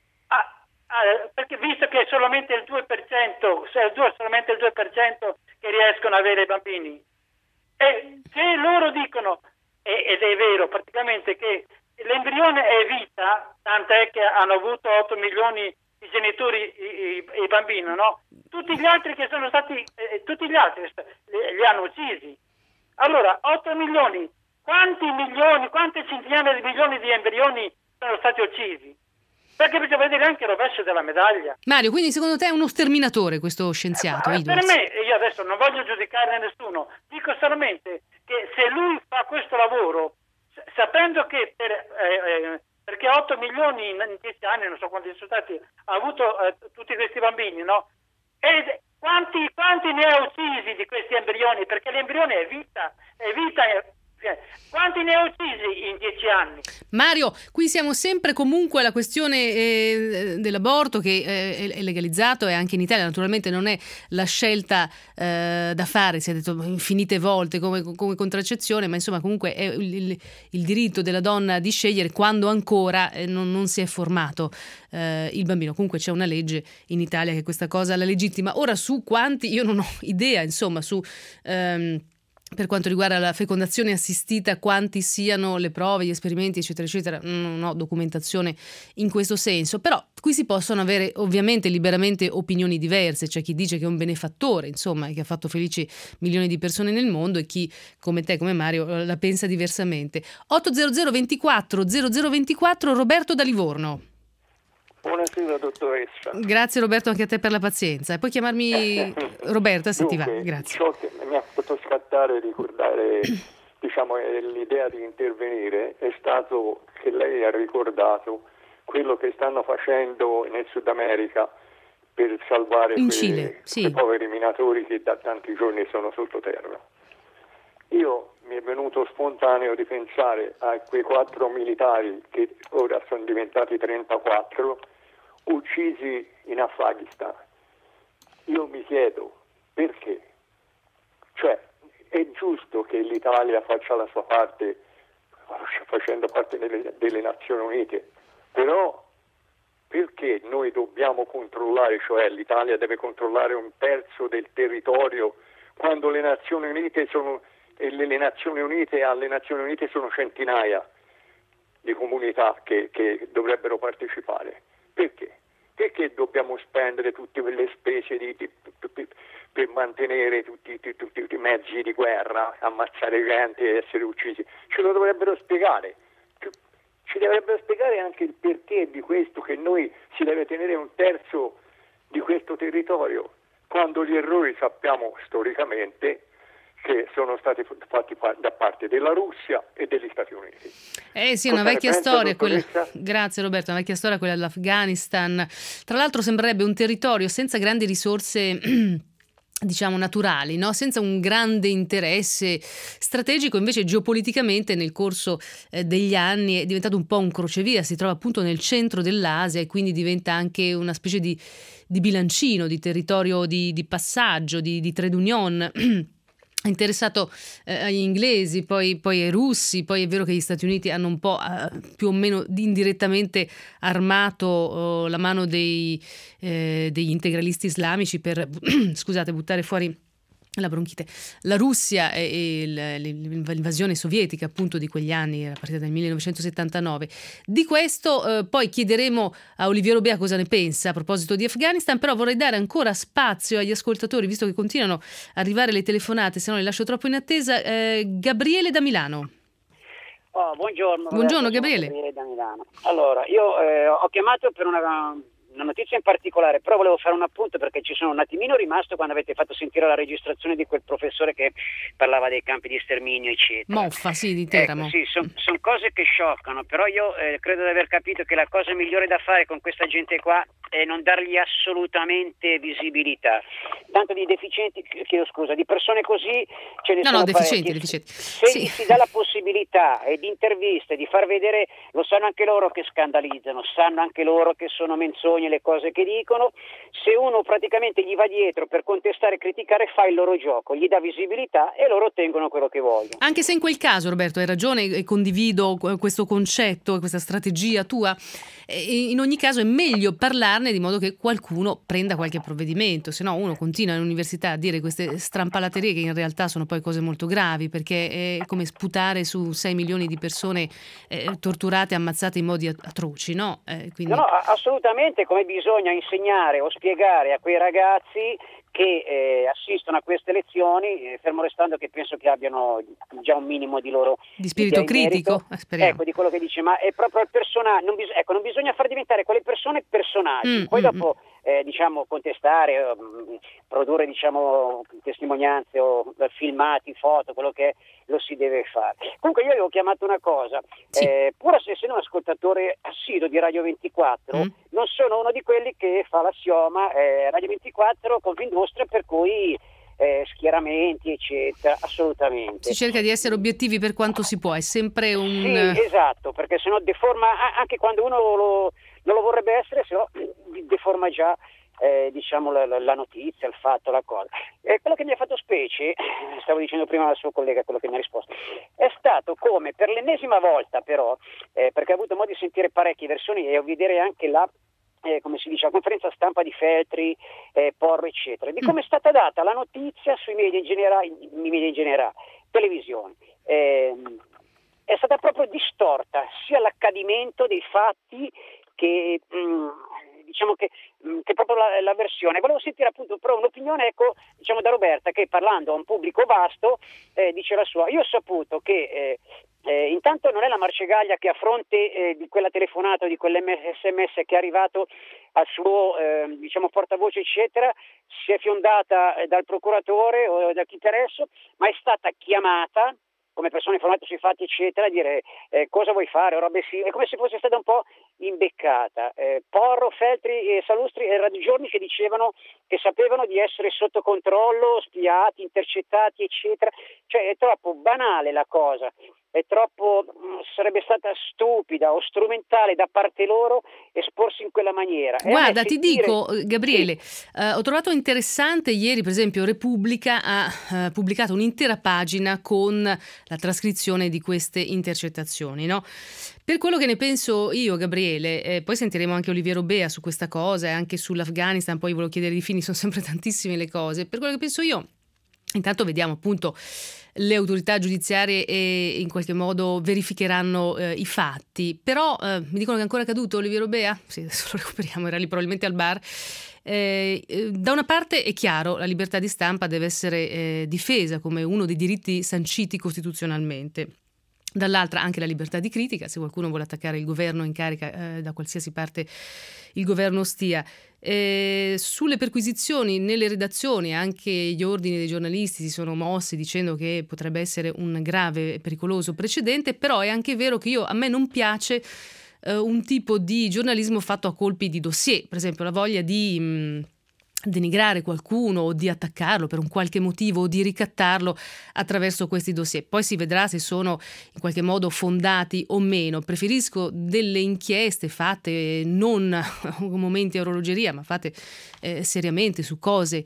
Perché visto che solamente il 2%, solamente il 2% che riescono ad avere i bambini. E se loro dicono, ed è vero praticamente, che l'embrione è vita, tant'è che hanno avuto 8 milioni i genitori, i bambini, no? Tutti gli altri che sono stati, li hanno uccisi. Allora, 8 milioni, quante centinaia di milioni di embrioni sono stati uccisi? Perché bisogna vedere anche il rovescio della medaglia. Mario, quindi secondo te è uno sterminatore questo scienziato? Per me, io adesso non voglio giudicare nessuno, dico solamente che se lui fa questo lavoro, sapendo che perché 8 milioni in 10 anni, non so quanti sono stati, ha avuto tutti questi bambini, no? E quanti ne ha uccisi di questi embrioni? Perché l'embrione è vita Quanti ne ho uccisi in 10 anni? Mario, qui siamo sempre comunque alla questione dell'aborto che è legalizzato, e anche in Italia naturalmente non è la scelta da fare, si è detto infinite volte come contraccezione, ma insomma comunque è il diritto della donna di scegliere quando ancora non si è formato il bambino. Comunque c'è una legge in Italia che questa cosa la legittima. Ora su quanti, io non ho idea, insomma, su per quanto riguarda la fecondazione assistita, quanti siano le prove, gli esperimenti, eccetera, eccetera, non ho documentazione in questo senso, però qui si possono avere ovviamente liberamente opinioni diverse. C'è chi dice che è un benefattore, insomma, che ha fatto felici milioni di persone nel mondo, e chi, come te, come Mario, la pensa diversamente. 800 24 0024, Roberto da Livorno. Buonasera dottoressa. Grazie Roberto, anche a te per la pazienza. E puoi chiamarmi Roberta se ti va. Grazie. Ciò che mi ha fatto scattare, ricordare, l'idea di intervenire è stato che lei ha ricordato quello che stanno facendo nel Sud America per salvare quei poveri minatori che da tanti giorni sono sottoterra. Mi è venuto spontaneo di pensare a quei 4 militari che ora sono diventati 34 uccisi in Afghanistan. Io mi chiedo perché. Cioè, è giusto che l'Italia faccia la sua parte, facendo parte delle Nazioni Unite, però perché noi dobbiamo controllare, cioè l'Italia deve controllare 1/3 del territorio, quando le Nazioni Unite sono... E alle Nazioni Unite sono centinaia di comunità che dovrebbero partecipare. Perché? Perché dobbiamo spendere tutte quelle spese per mantenere tutti i mezzi di guerra, ammazzare gente e essere uccisi? Ce lo dovrebbero spiegare. Ci dovrebbero spiegare anche il perché di questo, che noi si deve tenere 1/3 di questo territorio, quando gli errori sappiamo storicamente che sono stati fatti da parte della Russia e degli Stati Uniti. Sì, una vecchia storia quella. Grazie Roberto, una vecchia storia quella dell'Afghanistan. Tra l'altro sembrerebbe un territorio senza grandi risorse diciamo naturali, no? Senza un grande interesse strategico. Invece geopoliticamente nel corso degli anni è diventato un po' un crocevia, si trova appunto nel centro dell'Asia e quindi diventa anche una specie di bilancino, di territorio di passaggio, di trade union. È interessato agli inglesi, poi ai russi, poi è vero che gli Stati Uniti hanno un po' più o meno indirettamente armato la mano degli integralisti islamici per buttare fuori la bronchite. La Russia e l'invasione sovietica appunto di quegli anni, a partire dal 1979. Di questo poi chiederemo a Oliviero Bea cosa ne pensa a proposito di Afghanistan, però vorrei dare ancora spazio agli ascoltatori, visto che continuano a arrivare le telefonate, se no le lascio troppo in attesa. Gabriele da Milano. Buongiorno. Buongiorno Gabriele. Gabriele da Milano. Allora, io ho chiamato per una notizia in particolare, però volevo fare un appunto perché ci sono un attimino rimasto quando avete fatto sentire la registrazione di quel professore che parlava dei campi di sterminio, eccetera. Moffa, sì, di Teramo. Sì, sono cose che scioccano, però io credo di aver capito che la cosa migliore da fare con questa gente qua è non dargli assolutamente visibilità. Tanto di deficienti, chiedo scusa, di persone così ce ne sono deficienti. Se sì. gli si dà la possibilità di interviste, di far vedere, lo sanno anche loro che scandalizzano, sanno anche loro che sono menzogne le cose che dicono. Se uno praticamente gli va dietro per contestare e criticare, fa il loro gioco, gli dà visibilità e loro ottengono quello che vogliono. Anche se in quel caso, Roberto, hai ragione e condivido questo concetto, questa strategia tua, in ogni caso è meglio parlarne di modo che qualcuno prenda qualche provvedimento, se no uno continua all'università a dire queste strampalaterie che in realtà sono poi cose molto gravi, perché è come sputare su 6 milioni di persone torturate, ammazzate in modi atroci, no? Quindi... No, assolutamente, come bisogna insegnare o spiegare a quei ragazzi che assistono a queste lezioni, fermo restando che penso che abbiano già un minimo di loro di spirito critico, ecco, di quello che dice, ma è proprio il personaggio, non bisogna far diventare quelle persone personaggi, poi dopo contestare, produrre testimonianze o filmati, foto, quello che lo si deve fare. Comunque io avevo chiamato una cosa, sì. Pur essendo un ascoltatore assiduo di Radio 24, non sono uno di quelli che fa l'assioma Radio 24 Confindustria, per cui schieramenti, eccetera, assolutamente. Si cerca di essere obiettivi per quanto si può, è sempre un... Sì, esatto, perché sennò deforma, anche quando uno non lo vorrebbe essere, sennò deforma già diciamo la notizia, il fatto, la cosa. E quello che mi ha fatto specie, stavo dicendo prima al suo collega, quello che mi ha risposto, è stato come per l'ennesima volta però, perché ho avuto modo di sentire parecchie versioni e vedere anche come si dice, la conferenza stampa di Feltri, Porro, eccetera, di come è stata data la notizia sui media in generale, televisione. È stata proprio distorta sia l'accadimento dei fatti che diciamo che proprio la versione. Volevo sentire appunto però un'opinione, ecco, diciamo da Roberta, che parlando a un pubblico vasto dice la sua. Io ho saputo che intanto non è la Marcegaglia che a fronte di quella telefonata o di quell'SMS che è arrivato al suo diciamo portavoce eccetera si è fiondata dal procuratore o da chi per esso, ma è stata chiamata come persona informata sui fatti eccetera, a dire cosa vuoi fare o robe sì, è come se fosse stata un po' imbeccata. Porro, Feltri e Salustri erano di giorni che dicevano che sapevano di essere sotto controllo, spiati, intercettati eccetera, cioè è troppo banale la cosa, è troppo, sarebbe stata stupida o strumentale da parte loro esporsi in quella maniera. Guarda, ti dico, Gabriele, sì. Ho trovato interessante ieri, per esempio, Repubblica ha pubblicato un'intera pagina con la trascrizione di queste intercettazioni, no? Per quello che ne penso io, Gabriele, poi sentiremo anche Oliviero Bea su questa cosa e anche sull'Afghanistan, poi volevo chiedere di Fini, sono sempre tantissime le cose. Per quello che penso io, intanto vediamo appunto le autorità giudiziarie in qualche modo verificheranno i fatti, però mi dicono che è ancora caduto Oliviero Bea? Sì, adesso lo recuperiamo, era lì probabilmente al bar. Da una parte è chiaro, la libertà di stampa deve essere difesa come uno dei diritti sanciti costituzionalmente. Dall'altra anche la libertà di critica, se qualcuno vuole attaccare il governo in carica da qualsiasi parte il governo stia. Sulle perquisizioni nelle redazioni anche gli ordini dei giornalisti si sono mossi dicendo che potrebbe essere un grave e pericoloso precedente, però è anche vero che a me non piace un tipo di giornalismo fatto a colpi di dossier, per esempio la voglia di denigrare qualcuno o di attaccarlo per un qualche motivo o di ricattarlo attraverso questi dossier. Poi si vedrà se sono in qualche modo fondati o meno. Preferisco delle inchieste fatte non a momenti a orologeria, ma fatte seriamente su cose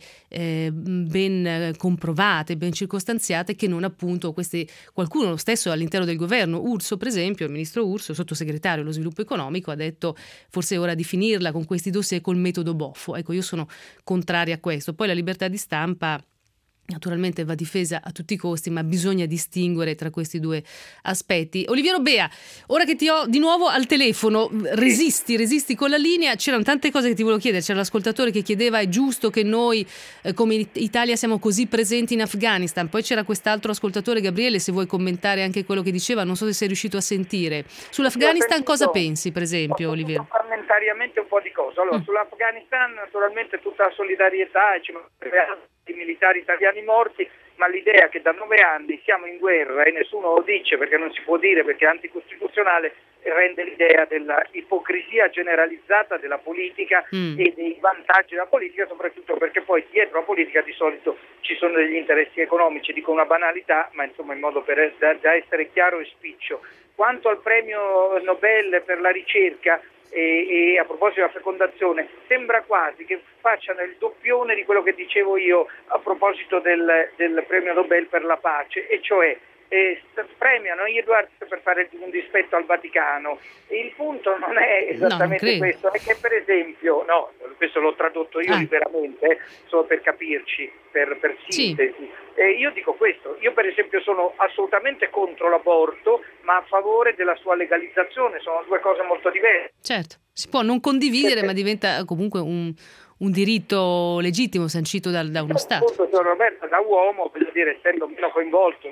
ben comprovate, ben circostanziate, che non appunto qualcuno, lo stesso all'interno del governo, Urso per esempio, il ministro Urso, sottosegretario allo sviluppo economico, ha detto forse è ora di finirla con questi dossier col metodo Boffo. Ecco, io sono contraria a questo. Poi la libertà di stampa naturalmente va difesa a tutti i costi, ma bisogna distinguere tra questi due aspetti. Oliviero Bea, ora che ti ho di nuovo al telefono, resisti con la linea. C'erano tante cose che ti volevo chiedere. C'era l'ascoltatore che chiedeva: è giusto che noi come Italia siamo così presenti in Afghanistan? Poi c'era quest'altro ascoltatore, Gabriele, se vuoi commentare anche quello che diceva, non so se sei riuscito a sentire. Sull'Afghanistan cosa pensi, per esempio, Oliviero? Frammentariamente un po' di cose. Allora, sull'Afghanistan naturalmente tutta la solidarietà e ci i militari italiani morti, ma l'idea che da 9 anni siamo in guerra e nessuno lo dice perché non si può dire, perché è anticostituzionale, rende l'idea della ipocrisia generalizzata della politica e dei vantaggi della politica, soprattutto perché poi dietro la politica di solito ci sono degli interessi economici. Dico una banalità, ma insomma in modo da essere chiaro e spiccio. Quanto al premio Nobel per la ricerca, e a proposito della fecondazione, sembra quasi che facciano il doppione di quello che dicevo io a proposito del premio Nobel per la pace, e cioè premiano Edwards per fare un dispetto al Vaticano. Il punto non è esattamente questo, è che per esempio, questo l'ho tradotto io liberamente, solo per capirci, per sintesi. Sì. Io dico questo, io per esempio sono assolutamente contro l'aborto, ma a favore della sua legalizzazione, sono due cose molto diverse. Certo, si può non condividere, ma diventa comunque un diritto legittimo sancito da uno Stato. Appunto, sono Roberta, da uomo, voglio dire, essendo meno coinvolto.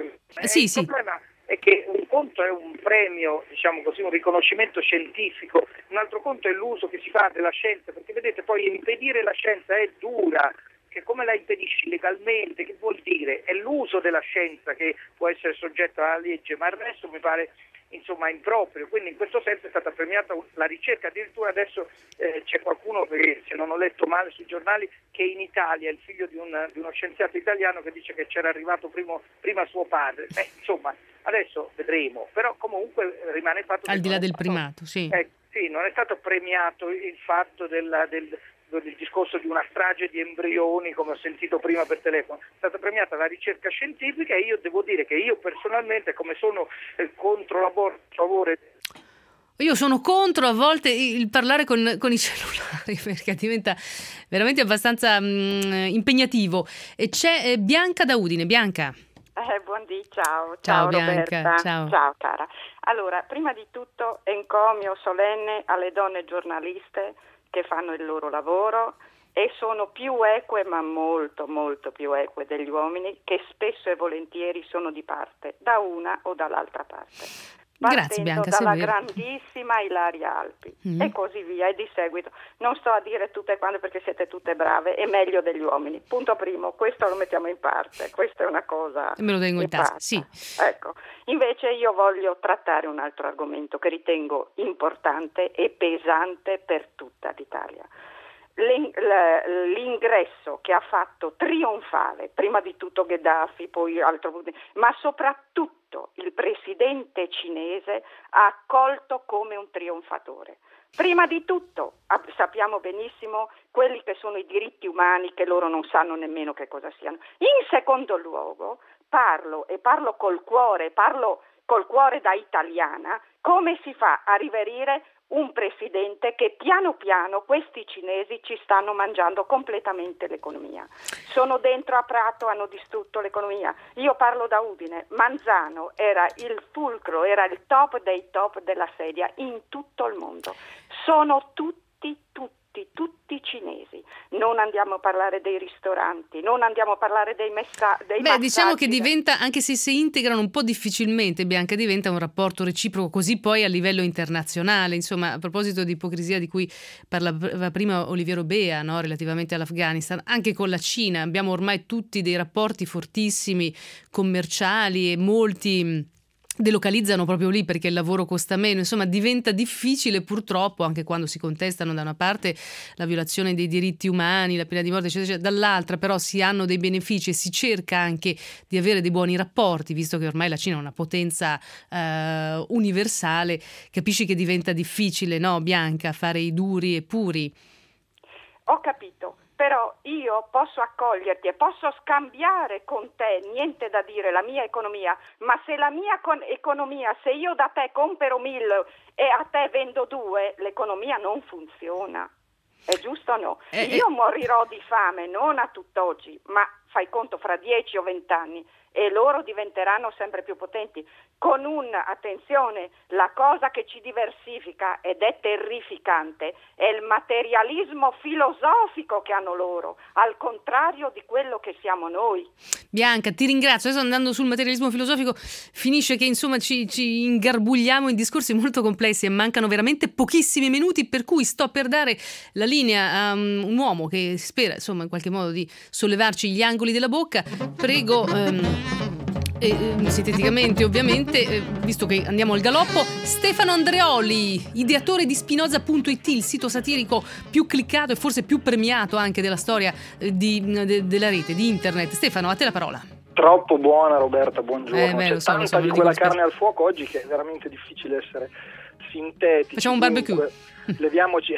Il problema è che un conto è un premio, diciamo così, un riconoscimento scientifico, un altro conto è l'uso che si fa della scienza, perché vedete poi impedire la scienza è dura, perché come la impedisci legalmente? Che vuol dire? È l'uso della scienza che può essere soggetto alla legge, ma il resto mi pare insomma improprio, quindi in questo senso è stata premiata la ricerca. Addirittura adesso c'è qualcuno, che, se non ho letto male sui giornali, che in Italia è il figlio di uno scienziato italiano che dice che c'era arrivato prima suo padre. Insomma, adesso vedremo, però comunque rimane il fatto al di là del primato, sì. Sì, non è stato premiato il fatto del discorso di una strage di embrioni, come ho sentito prima per telefono. È stata premiata la ricerca scientifica, e io devo dire che io personalmente, come sono contro l'aborto, a favore. Io sono contro a volte il parlare con i cellulari, perché diventa veramente abbastanza impegnativo. E c'è Bianca da Udine. Bianca. Buondì, ciao Bianca, Roberta. ciao Cara. Allora, prima di tutto encomio solenne alle donne giornaliste che fanno il loro lavoro e sono più eque, ma molto molto più eque degli uomini, che spesso e volentieri sono di parte, da una o dall'altra parte. Grazie Bianca, dalla grandissima Ilaria Alpi e così via, e di seguito. Non sto a dire tutte quante perché siete tutte brave e meglio degli uomini. Punto primo, questo lo mettiamo in parte, questa è una cosa. Me lo tengo in tasca, sì. Ecco, invece io voglio trattare un altro argomento che ritengo importante e pesante per tutta l'Italia. L'ingresso che ha fatto trionfale, prima di tutto Gheddafi, poi altro, ma soprattutto il presidente cinese ha accolto come un trionfatore. Prima di tutto sappiamo benissimo quelli che sono i diritti umani, che loro non sanno nemmeno che cosa siano. In secondo luogo parlo col cuore da italiana, come si fa a riverire un presidente che piano piano questi cinesi ci stanno mangiando completamente l'economia. Sono dentro a Prato, hanno distrutto l'economia. Io parlo da Udine, Manzano era il fulcro, era il top dei top della sedia in tutto il mondo. Sono tutti cinesi. Non andiamo a parlare dei ristoranti, non andiamo a parlare dei massaggi. Diciamo che diventa, anche se si integrano un po' difficilmente, Bianca, diventa un rapporto reciproco, così poi a livello internazionale. Insomma, a proposito di ipocrisia di cui parlava prima Oliviero Bea, no, relativamente all'Afghanistan, anche con la Cina abbiamo ormai tutti dei rapporti fortissimi commerciali, e molti delocalizzano proprio lì perché il lavoro costa meno. Insomma, diventa difficile purtroppo, anche quando si contestano da una parte la violazione dei diritti umani, la pena di morte, eccetera, eccetera, dall'altra però si hanno dei benefici e si cerca anche di avere dei buoni rapporti, visto che ormai la Cina è una potenza universale. Capisci che diventa difficile, no, Bianca, fare i duri e puri? Ho capito. Però io posso accoglierti e posso scambiare con te, niente da dire, la mia economia, ma se la mia economia, se io da te compro 1.000 e a te vendo 2, l'economia non funziona. È giusto o no? Io morirò di fame, non a tutt'oggi, ma fai conto fra 10 o 20 anni, e loro diventeranno sempre più potenti. Con attenzione, la cosa che ci diversifica ed è terrificante è il materialismo filosofico che hanno loro, al contrario di quello che siamo noi. Bianca, ti ringrazio. Adesso, andando sul materialismo filosofico, finisce che insomma ci ingarbugliamo in discorsi molto complessi e mancano veramente pochissimi minuti, per cui sto per dare la linea a un uomo che spera insomma in qualche modo di sollevarci gli angoli della bocca. Prego, sinteticamente ovviamente, visto che andiamo al galoppo, Stefano Andreoli, ideatore di Spinoza.it, il sito satirico più cliccato e forse più premiato anche della storia della rete, di internet. Stefano, a te la parola. Troppo buona, Roberta, buongiorno. C'è tanta di quella carne al fuoco oggi che è veramente difficile essere sintetici. Facciamo un barbecue. Dunque, leviamoci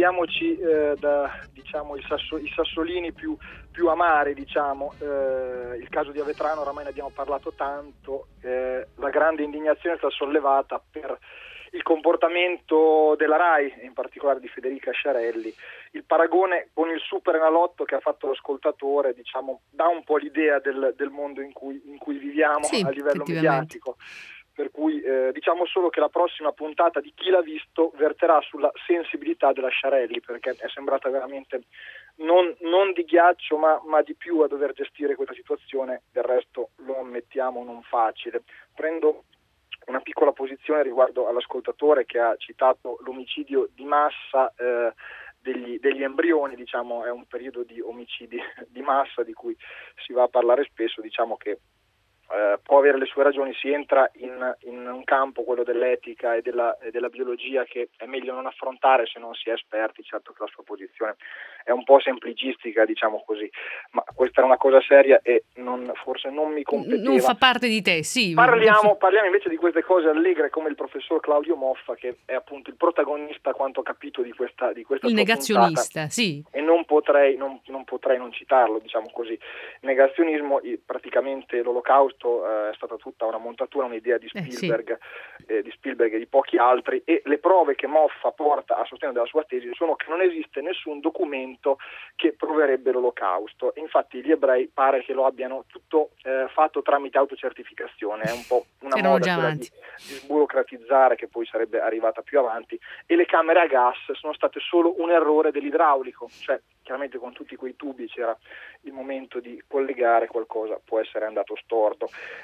da, diciamo, i sassolini più amari, diciamo. Il caso di Avetrano oramai ne abbiamo parlato tanto. La grande indignazione è stata sollevata per il comportamento della RAI, in particolare di Federica Sciarelli. Il paragone con il Superenalotto che ha fatto l'ascoltatore, diciamo, dà un po' l'idea del mondo in cui viviamo, a livello mediatico. Per cui diciamo solo che la prossima puntata di Chi l'ha visto verterà sulla sensibilità della Sciarelli, perché è sembrata veramente non di ghiaccio ma di più a dover gestire questa situazione, del resto lo ammettiamo non facile. Prendo una piccola posizione riguardo all'ascoltatore che ha citato l'omicidio di massa degli embrioni, diciamo, è un periodo di omicidi di massa di cui si va a parlare spesso, diciamo che può avere le sue ragioni, si entra in un campo, quello dell'etica e della biologia, che è meglio non affrontare se non si è esperti. Certo che la sua posizione è un po' semplicistica, diciamo così, ma questa è una cosa seria e forse non mi competeva. Non fa parte di te, sì. Parliamo invece di queste cose allegre, come il professor Claudio Moffa, che è appunto il protagonista, a quanto ho capito, di questa il negazionista, puntata. Sì. E non potrei non citarlo, diciamo così. Il negazionismo, praticamente l'Olocausto è stata tutta una montatura, un'idea di Spielberg, di Spielberg e di pochi altri, e le prove che Moffa porta a sostegno della sua tesi sono che non esiste nessun documento che proverebbe l'Olocausto. Infatti gli ebrei pare che lo abbiano tutto fatto tramite autocertificazione, è un po' una moda di sburocratizzare, che poi sarebbe arrivata più avanti, e le camere a gas sono state solo un errore dell'idraulico, cioè chiaramente con tutti quei tubi c'era il momento di collegare, qualcosa può essere andato storto.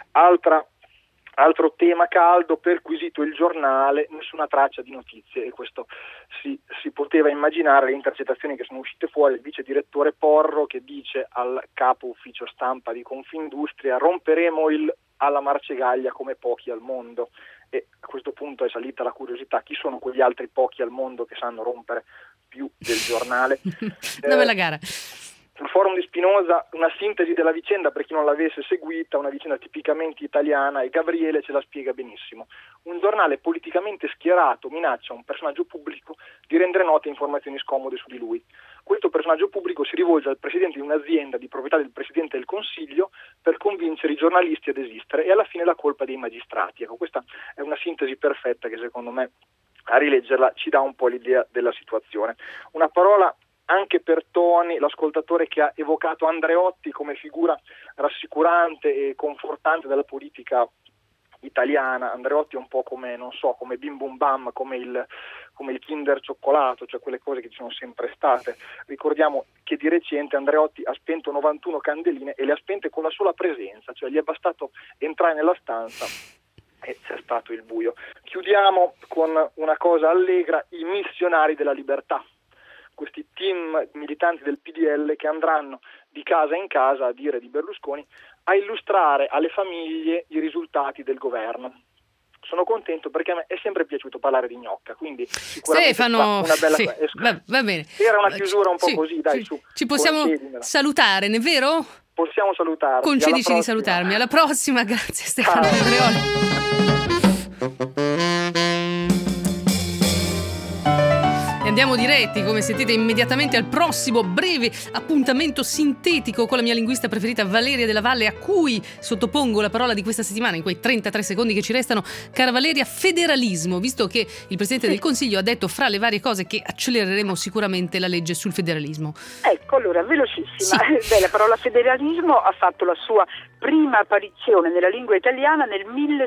Altro tema caldo: perquisito il giornale, nessuna traccia di notizie, e questo si poteva immaginare. Le intercettazioni che sono uscite fuori, il vice direttore Porro che dice al capo ufficio stampa di Confindustria: romperemo alla Marcegaglia come pochi al mondo. E a questo punto è salita la curiosità: chi sono quegli altri pochi al mondo che sanno rompere più del giornale? Dov'è la gara? Il forum di Spinoza, una sintesi della vicenda per chi non l'avesse seguita, una vicenda tipicamente italiana, e Gabriele ce la spiega benissimo. Un giornale politicamente schierato minaccia un personaggio pubblico di rendere note informazioni scomode su di lui. Questo personaggio pubblico si rivolge al presidente di un'azienda di proprietà del Presidente del Consiglio per convincere i giornalisti a desistere, e alla fine la colpa dei magistrati. Ecco, questa è una sintesi perfetta che secondo me, a rileggerla, ci dà un po' l'idea della situazione. Una parola anche per Toni, l'ascoltatore che ha evocato Andreotti come figura rassicurante e confortante della politica italiana. Andreotti è un po' come, non so, come Bim Bum Bam, come il Kinder Cioccolato, cioè quelle cose che ci sono sempre state. Ricordiamo che di recente Andreotti ha spento 91 candeline, e le ha spente con la sola presenza, cioè gli è bastato entrare nella stanza e c'è stato il buio. Chiudiamo con una cosa allegra: i missionari della libertà. Questi team militanti del PDL che andranno di casa in casa, a dire di Berlusconi, a illustrare alle famiglie i risultati del governo. Sono contento perché a me è sempre piaciuto parlare di gnocca, quindi sicuramente Stefano, una bella sì, va bene. Era una chiusura un po' sì, così, dai, sì. su. Ci possiamo salutare, non è vero? Possiamo salutarci. Concedici di salutarmi. Alla prossima, grazie Stefano Andreotti. Andiamo diretti, come sentite, immediatamente al prossimo breve appuntamento sintetico con la mia linguista preferita Valeria Della Valle, a cui sottopongo la parola di questa settimana in quei 33 secondi che ci restano. Cara Valeria, federalismo, visto che il Presidente del Consiglio ha detto fra le varie cose che accelereremo sicuramente la legge sul federalismo. Ecco, allora, velocissima. Sì. La parola federalismo ha fatto la sua prima apparizione nella lingua italiana nel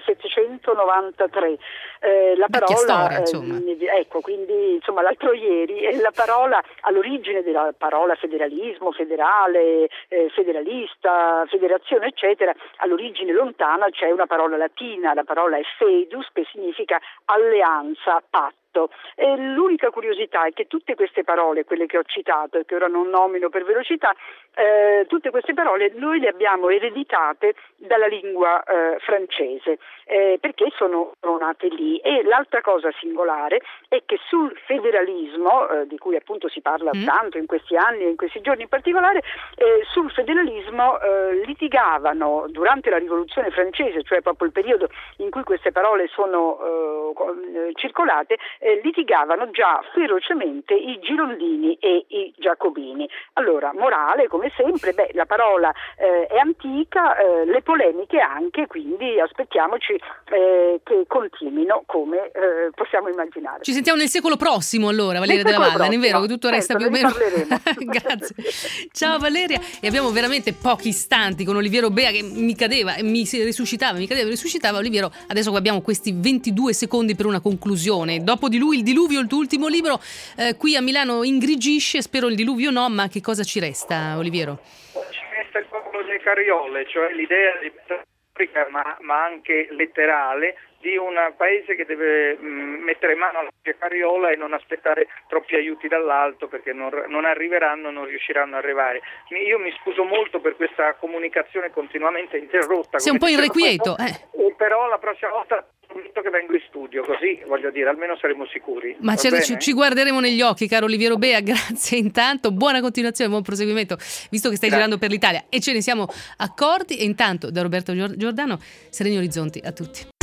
1793. La parola, storia, insomma. Ecco, quindi insomma l'altro ieri, la parola all'origine della parola federalismo, federale, federalista, federazione, eccetera, all'origine lontana c'è una parola latina, la parola è fedus, che significa alleanza, patto. E l'unica curiosità è che tutte queste parole, quelle che ho citato e che ora non nomino per velocità, tutte queste parole noi le abbiamo ereditate dalla lingua francese, perché sono nate lì. E l'altra cosa singolare è che sul federalismo, di cui appunto si parla tanto in questi anni e in questi giorni in particolare, sul federalismo litigavano durante la rivoluzione francese, cioè proprio il periodo in cui queste parole sono circolate, litigavano già ferocemente i girondini e i giacobini. Allora, morale, come sempre, la parola è antica, le polemiche anche, quindi aspettiamoci che continuino, come possiamo immaginare. Ci sentiamo nel secolo prossimo allora, Valeria Della Valle, non è vero che tutto resta più o meno? Grazie. Ciao Valeria, e abbiamo veramente pochi istanti con Oliviero Bea che mi cadeva e mi risuscitava. Oliviero, adesso abbiamo questi 22 secondi per una conclusione. Dopo di lui il diluvio, il tuo ultimo libro, qui a Milano ingrigisce, spero il diluvio no, ma che cosa ci resta, Oliviero? Ci resta il popolo delle carriole, cioè l'idea di ma anche letterale, di un paese che deve mettere mano alla propria carriola e non aspettare troppi aiuti dall'alto, perché non arriveranno, non riusciranno a arrivare. Io mi scuso molto per questa comunicazione continuamente interrotta. Sei un po' irrequieto. Però la prossima volta prometto che vengo in studio, così voglio dire, almeno saremo sicuri. Ma ci guarderemo negli occhi, caro Oliviero Bea, grazie intanto, buona continuazione, buon proseguimento, visto che stai girando per l'Italia e ce ne siamo accorti. E intanto da Roberto Giordano, sereni orizzonti a tutti.